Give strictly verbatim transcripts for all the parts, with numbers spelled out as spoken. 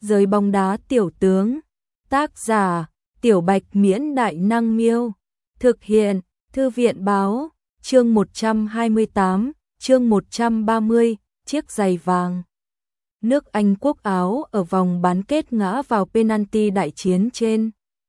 Giới bóng đá tiểu tướng. Tác giả: Tiểu Bạch Miễn Đại Năng Miêu. Thực hiện: Thư viện Báo. Chương một trăm hai mươi tám, chương một trăm ba mươi, chiếc giày vàng. Nước Anh quốc Áo ở vòng bán kết ngã vào penalty đại chiến trên.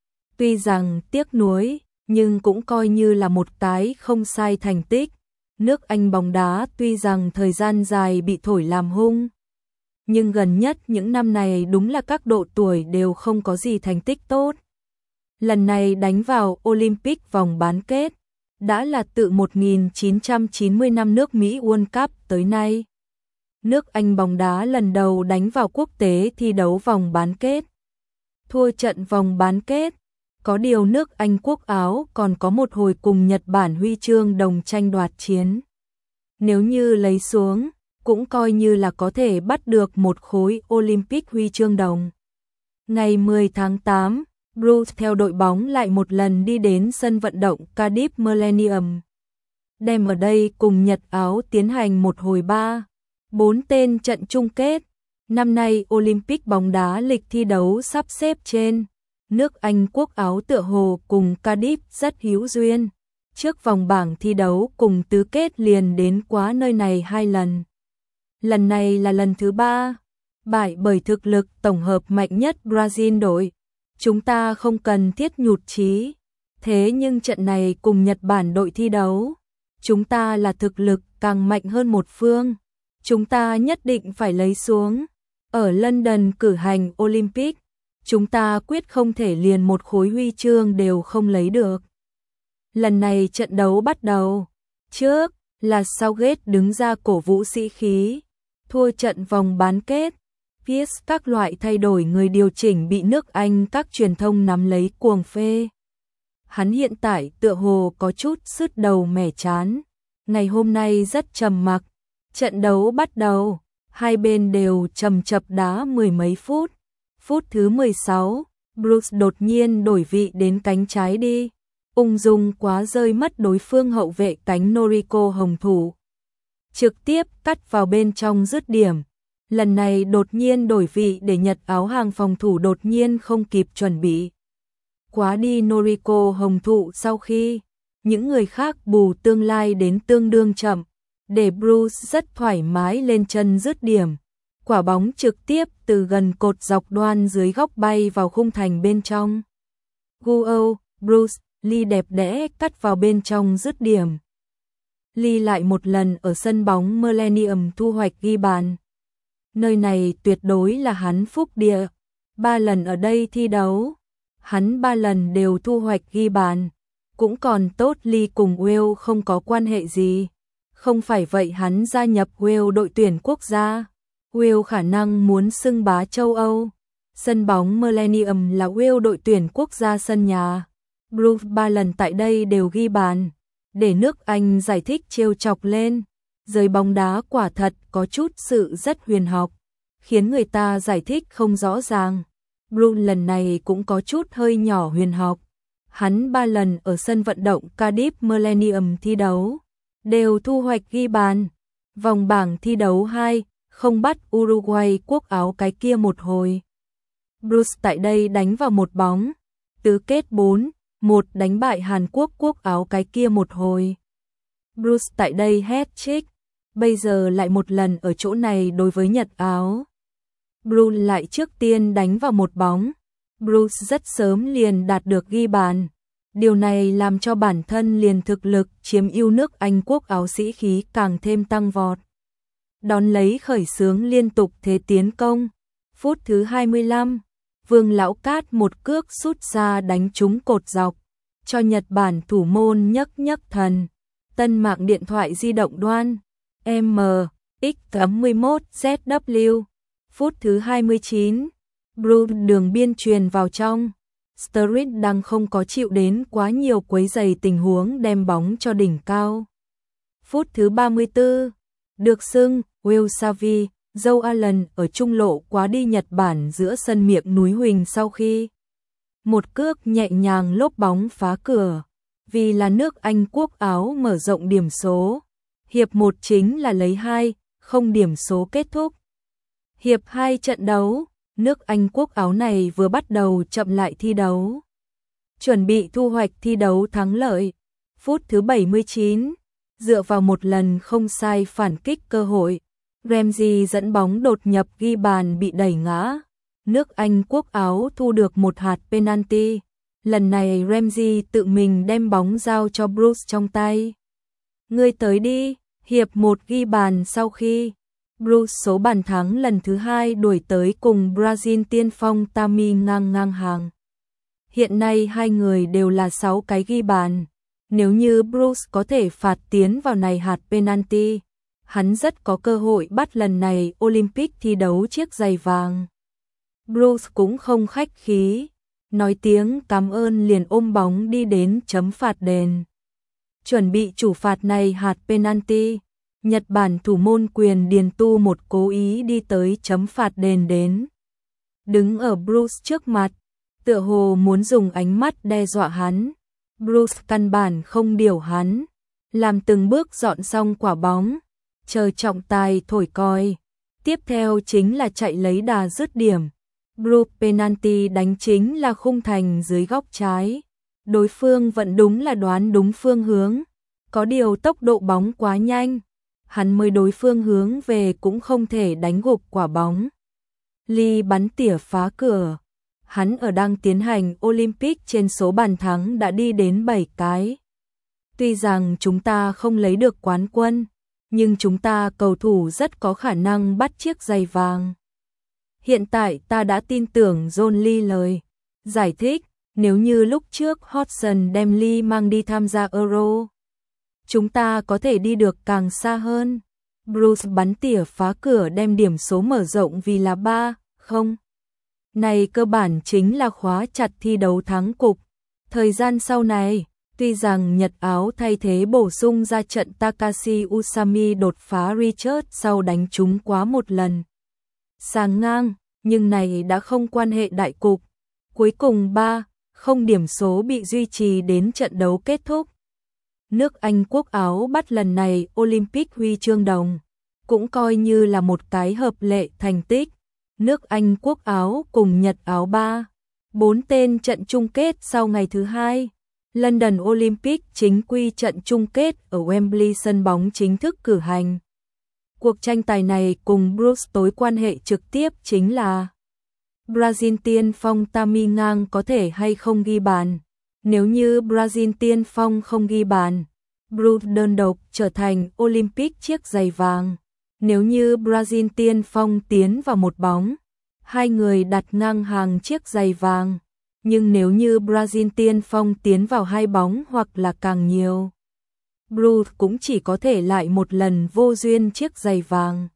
Tuy rằng tiếc nuối, nhưng cũng coi như là một cái không sai thành tích. Nước Anh bóng đá tuy rằng thời gian dài bị thổi làm hung, nhưng gần nhất những năm này đúng là các độ tuổi đều không có gì thành tích tốt. Lần này đánh vào Olympic vòng bán kết, đã là từ một nghìn chín trăm chín mươi năm nước Mỹ World Cup tới nay. Nước Anh bóng đá lần đầu đánh vào quốc tế thi đấu vòng bán kết. Thua trận vòng bán kết, có điều nước Anh quốc Áo còn có một hồi cùng Nhật Bản huy chương đồng tranh đoạt chiến. Nếu như lấy xuống, cũng coi như là có thể bắt được một khối Olympic huy chương đồng. Ngày mười tháng tám, Bruce theo đội bóng lại một lần đi đến sân vận động Cardiff Millennium. Đem ở đây cùng Nhật Áo tiến hành một hồi ba, bốn tên trận chung kết. Năm nay Olympic bóng đá lịch thi đấu sắp xếp trên. Nước Anh quốc Áo tựa hồ cùng Cardiff rất hữu duyên. Trước vòng bảng thi đấu cùng tứ kết liền đến quá nơi này hai lần. Lần này là lần thứ ba, bại bởi thực lực tổng hợp mạnh nhất Brazil đội. Chúng ta không cần thiết nhụt chí. Thế nhưng trận này cùng Nhật Bản đội thi đấu, chúng ta là thực lực càng mạnh hơn một phương. Chúng ta nhất định phải lấy xuống. Ở London cử hành Olympic, chúng ta quyết không thể liền một khối huy chương đều không lấy được. Lần này trận đấu bắt đầu. Trước là Southgate đứng ra cổ vũ sĩ khí. Thua trận vòng bán kết, Pierce các loại thay đổi người điều chỉnh bị nước Anh các truyền thông nắm lấy cuồng phê. Hắn hiện tại tựa hồ có chút sứt đầu mẻ chán. Ngày hôm nay rất trầm mặc. Trận đấu bắt đầu, hai bên đều chầm chập đá mười mấy phút. Phút thứ mười sáu, Bruce đột nhiên đổi vị đến cánh trái đi. Ung dung quá rơi mất đối phương hậu vệ cánh Noriko hồng thủ. Trực tiếp cắt vào bên trong dứt điểm. Lần này đột nhiên đổi vị để Nhật Áo hàng phòng thủ đột nhiên không kịp chuẩn bị. Quá đi Noriko hồng thụ sau khi những người khác bù tương lai đến tương đương chậm, để Bruce rất thoải mái lên chân dứt điểm. Quả bóng trực tiếp từ gần cột dọc đoan dưới góc bay vào khung thành bên trong. Guo, Bruce, Lee đẹp đẽ cắt vào bên trong dứt điểm. Lee lại một lần ở sân bóng Millennium thu hoạch ghi bàn. Nơi này tuyệt đối là hắn phúc địa. Ba lần ở đây thi đấu, hắn ba lần đều thu hoạch ghi bàn. Cũng còn tốt Lee cùng Wales không có quan hệ gì. Không phải vậy hắn gia nhập Wales đội tuyển quốc gia. Wales khả năng muốn xưng bá châu Âu. Sân bóng Millennium là Wales đội tuyển quốc gia sân nhà. Bruce ba lần tại đây đều ghi bàn. Để nước Anh giải thích trêu chọc lên. Giới bóng đá quả thật có chút sự rất huyền học, khiến người ta giải thích không rõ ràng. Bruce lần này cũng có chút hơi nhỏ huyền học. Hắn ba lần ở sân vận động Cardiff Millennium thi đấu, đều thu hoạch ghi bàn. Vòng bảng thi đấu hai, không bắt Uruguay quốc Áo cái kia một hồi. Bruce tại đây đánh vào một bóng. Tứ kết bốn, một đánh bại Hàn Quốc quốc Áo cái kia một hồi. Bruce tại đây hat-trick. Bây giờ lại một lần ở chỗ này đối với Nhật Áo. Bruce lại trước tiên đánh vào một bóng. Bruce rất sớm liền đạt được ghi bàn. Điều này làm cho bản thân liền thực lực chiếm ưu nước Anh quốc Áo sĩ khí càng thêm tăng vọt. Đón lấy khởi xướng liên tục thế tiến công. Phút thứ hai mươi lăm, Vương Lão Cát một cước sút ra đánh trúng cột dọc, cho Nhật Bản thủ môn nhấc nhấc thần. Tân mạng điện thoại di động đoan M X tám mươi mốt Z W. Phút thứ hai mươi chín, Bruce đường biên truyền vào trong. Sturridge đang không có chịu đến quá nhiều quấy giày tình huống đem bóng cho đỉnh cao. Phút thứ ba mươi tư, được xưng Will Savi, Joe Allen ở trung lộ quá đi Nhật Bản giữa sân miệng núi Huỳnh sau khi một cước nhẹ nhàng lốp bóng phá cửa. Vì là nước Anh quốc Áo mở rộng điểm số. Hiệp một chính là lấy hai, không điểm số kết thúc. Hiệp hai trận đấu, Nước Anh quốc áo này vừa bắt đầu chậm lại thi đấu, chuẩn bị thu hoạch thi đấu thắng lợi. Phút thứ bảy mươi chín, dựa vào một lần không sai phản kích cơ hội, Ramsey dẫn bóng đột nhập ghi bàn bị đẩy ngã. Nước Anh quốc áo thu được một hạt penalty. Lần này Ramsey tự mình đem bóng giao cho Bruce trong tay. Ngươi tới đi, hiệp một ghi bàn sau khi Bruce số bàn thắng lần thứ hai đuổi tới cùng Brazil tiên phong Tammy ngang ngang hàng. Hiện nay hai người đều là sáu cái ghi bàn. Nếu như Bruce có thể phạt tiến vào này hạt penalty, hắn rất có cơ hội bắt lần này Olympic thi đấu chiếc giày vàng. Bruce cũng không khách khí, nói tiếng cảm ơn liền ôm bóng đi đến chấm phạt đền. Chuẩn bị chủ phạt này hạt penalty, Nhật Bản thủ môn Quyền Điền Tu một cố ý đi tới chấm phạt đền đến. Đứng ở Bruce trước mặt, tựa hồ muốn dùng ánh mắt đe dọa hắn. Bruce căn bản không điều hắn, làm từng bước dọn xong quả bóng, chờ trọng tài thổi còi. Tiếp theo chính là chạy lấy đà dứt điểm. Bruce penalty đánh chính là khung thành dưới góc trái. Đối phương vẫn đúng là đoán đúng phương hướng, có điều tốc độ bóng quá nhanh, hắn mới đối phương hướng về cũng không thể đánh gục quả bóng. Lee bắn tỉa phá cửa. Hắn ở đang tiến hành Olympic trên số bàn thắng đã đi đến bảy cái. Tuy rằng chúng ta không lấy được quán quân, nhưng chúng ta cầu thủ rất có khả năng bắt chiếc giày vàng. Hiện tại ta đã tin tưởng John Lee lời giải thích, nếu như lúc trước Hodgson đem Lee mang đi tham gia Euro, chúng ta có thể đi được càng xa hơn. Bruce bắn tỉa phá cửa đem điểm số mở rộng vì là ba không. Này cơ bản chính là khóa chặt thi đấu thắng cục. Thời gian sau này, tuy rằng Nhật áo thay thế bổ sung ra trận Takashi Usami đột phá Richard sau đánh trúng quá một lần sàng ngang, nhưng này đã không quan hệ đại cục. Cuối cùng ba không điểm số bị duy trì đến trận đấu kết thúc. Nước Anh quốc áo bắt lần này Olympic huy chương đồng, cũng coi như là một cái hợp lệ thành tích. Nước Anh quốc áo cùng Nhật áo ba, bốn tên trận chung kết sau ngày thứ hai. London Olympic chính quy trận chung kết ở Wembley sân bóng chính thức cử hành. Cuộc tranh tài này cùng Bruce tối quan hệ trực tiếp chính là Brazil tiên phong Tammy ngang có thể hay không ghi bàn. Nếu như Brazil tiên phong không ghi bàn, Bruce đơn độc trở thành Olympic chiếc giày vàng. Nếu như Brazil tiên phong tiến vào một bóng, hai người đặt ngang hàng chiếc giày vàng. Nhưng nếu như Brazil tiên phong tiến vào hai bóng hoặc là càng nhiều, Bruce cũng chỉ có thể lại một lần vô duyên chiếc giày vàng.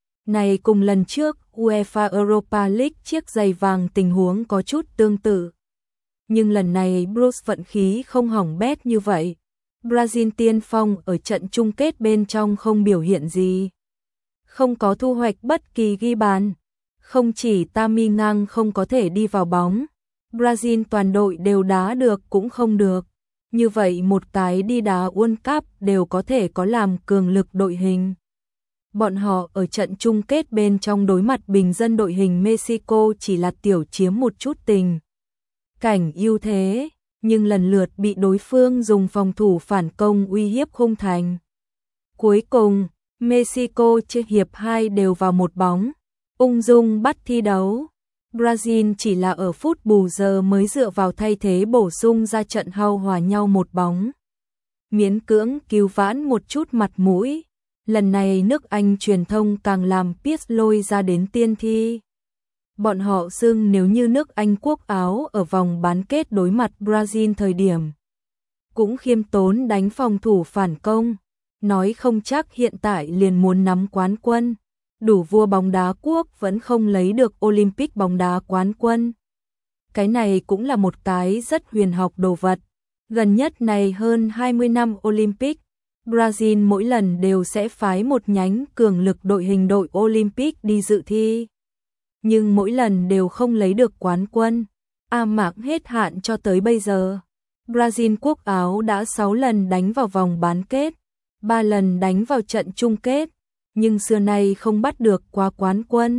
Này cùng lần trước UEFA Europa League chiếc giày vàng tình huống có chút tương tự. Nhưng lần này Bruce vận khí không hỏng bét như vậy. Brazil tiên phong ở trận chung kết bên trong không biểu hiện gì, không có thu hoạch bất kỳ ghi bàn. Không chỉ Tammy ngang không có thể đi vào bóng, Brazil toàn đội đều đá được cũng không được. Như vậy một cái đi đá World Cup đều có thể có làm cường lực đội hình. Bọn họ ở trận chung kết bên trong đối mặt bình dân đội hình Mexico chỉ là tiểu chiếm một chút tình cảnh ưu thế, nhưng lần lượt bị đối phương dùng phòng thủ phản công uy hiếp khung thành. Cuối cùng, Mexico trên hiệp hai đều vào một bóng, ung dung bắt thi đấu. Brazil chỉ là ở phút bù giờ mới dựa vào thay thế bổ sung ra trận hao hòa nhau một bóng, miễn cưỡng cứu vãn một chút mặt mũi. Lần này nước Anh truyền thông càng làm Piers lôi ra đến tiên thi. Bọn họ xưng nếu như nước Anh quốc áo ở vòng bán kết đối mặt Brazil thời điểm cũng khiêm tốn đánh phòng thủ phản công, nói không chắc hiện tại liền muốn nắm quán quân. Đủ vua bóng đá quốc vẫn không lấy được Olympic bóng đá quán quân. Cái này cũng là một cái rất huyền học đồ vật. Gần nhất này hơn hai mươi năm Olympic, Brazil mỗi lần đều sẽ phái một nhánh cường lực đội hình đội Olympic đi dự thi. Nhưng mỗi lần đều không lấy được quán quân. A mạc hết hạn cho tới bây giờ. Brazil quốc áo đã sáu lần đánh vào vòng bán kết, ba lần đánh vào trận chung kết, nhưng xưa nay không bắt được qua quán quân.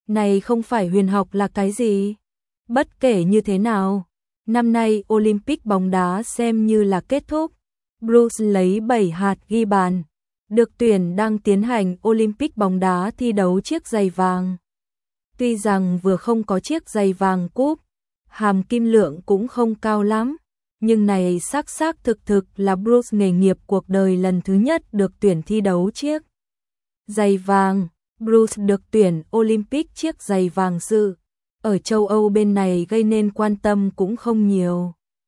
Này không phải huyền học là cái gì? Bất kể như thế nào, năm nay Olympic bóng đá xem như là kết thúc. Bruce lấy bảy hạt ghi bàn. Được tuyển đang tiến hành Olympic bóng đá thi đấu chiếc giày vàng. Tuy rằng vừa không có chiếc giày vàng cúp, hàm kim lượng cũng không cao lắm, nhưng này xác xác thực thực là Bruce nghề nghiệp cuộc đời lần thứ nhất được tuyển thi đấu chiếc giày vàng. Bruce được tuyển Olympic chiếc giày vàng dự. Ở châu Âu bên này gây nên quan tâm cũng không nhiều.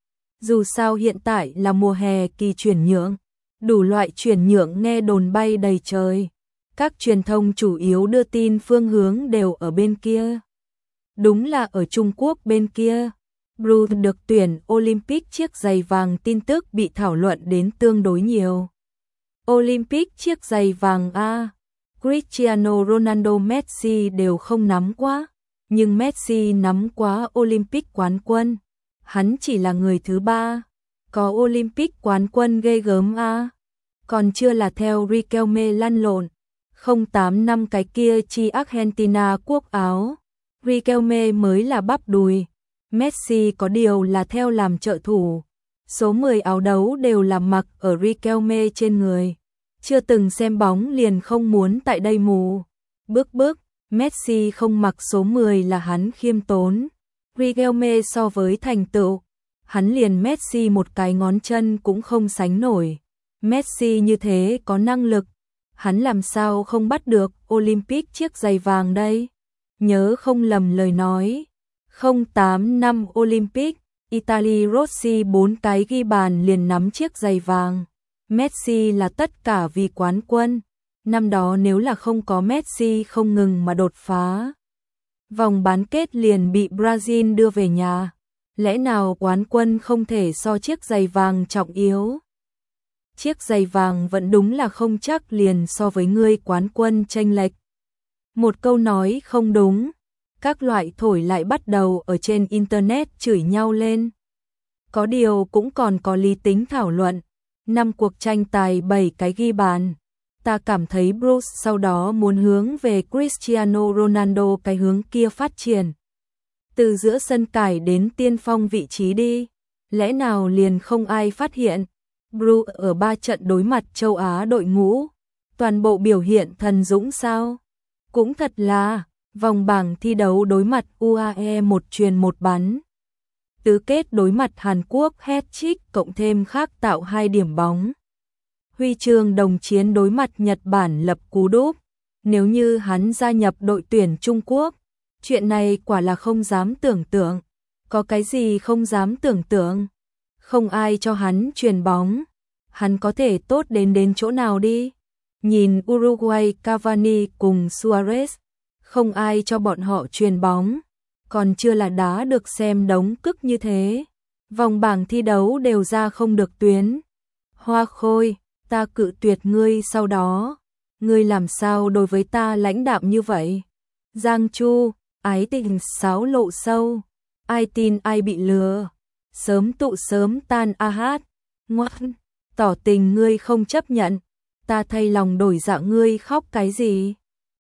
Dù sao hiện tại là mùa hè kỳ chuyển nhượng, đủ loại chuyển nhượng nghe đồn bay đầy trời. Các truyền thông chủ yếu đưa tin phương hướng đều ở bên kia. Đúng là ở Trung Quốc bên kia. Bruce được tuyển Olympic chiếc giày vàng tin tức bị thảo luận đến tương đối nhiều. Olympic chiếc giày vàng A, Cristiano Ronaldo, Messi đều không nắm quá, nhưng Messi nắm quá Olympic quán quân. Hắn chỉ là người thứ ba có Olympic quán quân ghê gớm A, còn chưa là theo Riquelme lăn lộn. Không tám năm cái kia chi Argentina quốc áo, Riquelme mới là bắp đùi. Messi có điều là theo làm trợ thủ. Số mười áo đấu đều là mặc ở Riquelme trên người. Chưa từng xem bóng liền không muốn tại đây mù. Bước bước, Messi không mặc số mười là hắn khiêm tốn. Riquelme so với thành tựu, hắn liền Messi một cái ngón chân cũng không sánh nổi. Messi như thế có năng lực, hắn làm sao không bắt được Olympic chiếc giày vàng đây? Nhớ không lầm lời nói, không tám năm Olympic, Italy Rossi bốn cái ghi bàn liền nắm chiếc giày vàng. Messi là tất cả vì quán quân. Năm đó nếu là không có Messi không ngừng mà đột phá, vòng bán kết liền bị Brazil đưa về nhà. Lẽ nào quán quân không thể so chiếc giày vàng trọng yếu? Chiếc giày vàng vẫn đúng là không chắc liền so với ngươi quán quân chênh lệch. Một câu nói không đúng, các loại thổi lại bắt đầu ở trên internet chửi nhau lên. Có điều cũng còn có lý tính thảo luận. Năm cuộc tranh tài bảy cái ghi bàn. Ta cảm thấy Bruce sau đó muốn hướng về Cristiano Ronaldo cái hướng kia phát triển. Từ giữa sân cải đến tiên phong vị trí đi. Lẽ nào liền không ai phát hiện? Bruce ở ba trận đối mặt châu Á đội ngũ, toàn bộ biểu hiện thần dũng sao? Cũng thật là, vòng bảng thi đấu đối mặt u a e một truyền một bắn. Tứ kết đối mặt Hàn Quốc hat-trick cộng thêm khác tạo hai điểm bóng. Huy chương đồng chiến đối mặt Nhật Bản lập cú đúp. Nếu như hắn gia nhập đội tuyển Trung Quốc, chuyện này quả là không dám tưởng tượng. Có cái gì không dám tưởng tượng? Không ai cho hắn truyền bóng. Hắn có thể tốt đến đến chỗ nào đi? Nhìn Uruguay Cavani cùng Suarez, không ai cho bọn họ truyền bóng. Còn chưa là đá được xem đống cức như thế. Vòng bảng thi đấu đều ra không được tuyến. Hoa Khôi, ta cự tuyệt ngươi sau đó. Ngươi làm sao đối với ta lãnh đạm như vậy? Giang Chu, ái tình sáo lộ sâu. Ai tin ai bị lừa. Sớm tụ sớm tan a hát. Ngoan, tỏ tình ngươi không chấp nhận. Ta thay lòng đổi dạ ngươi khóc cái gì?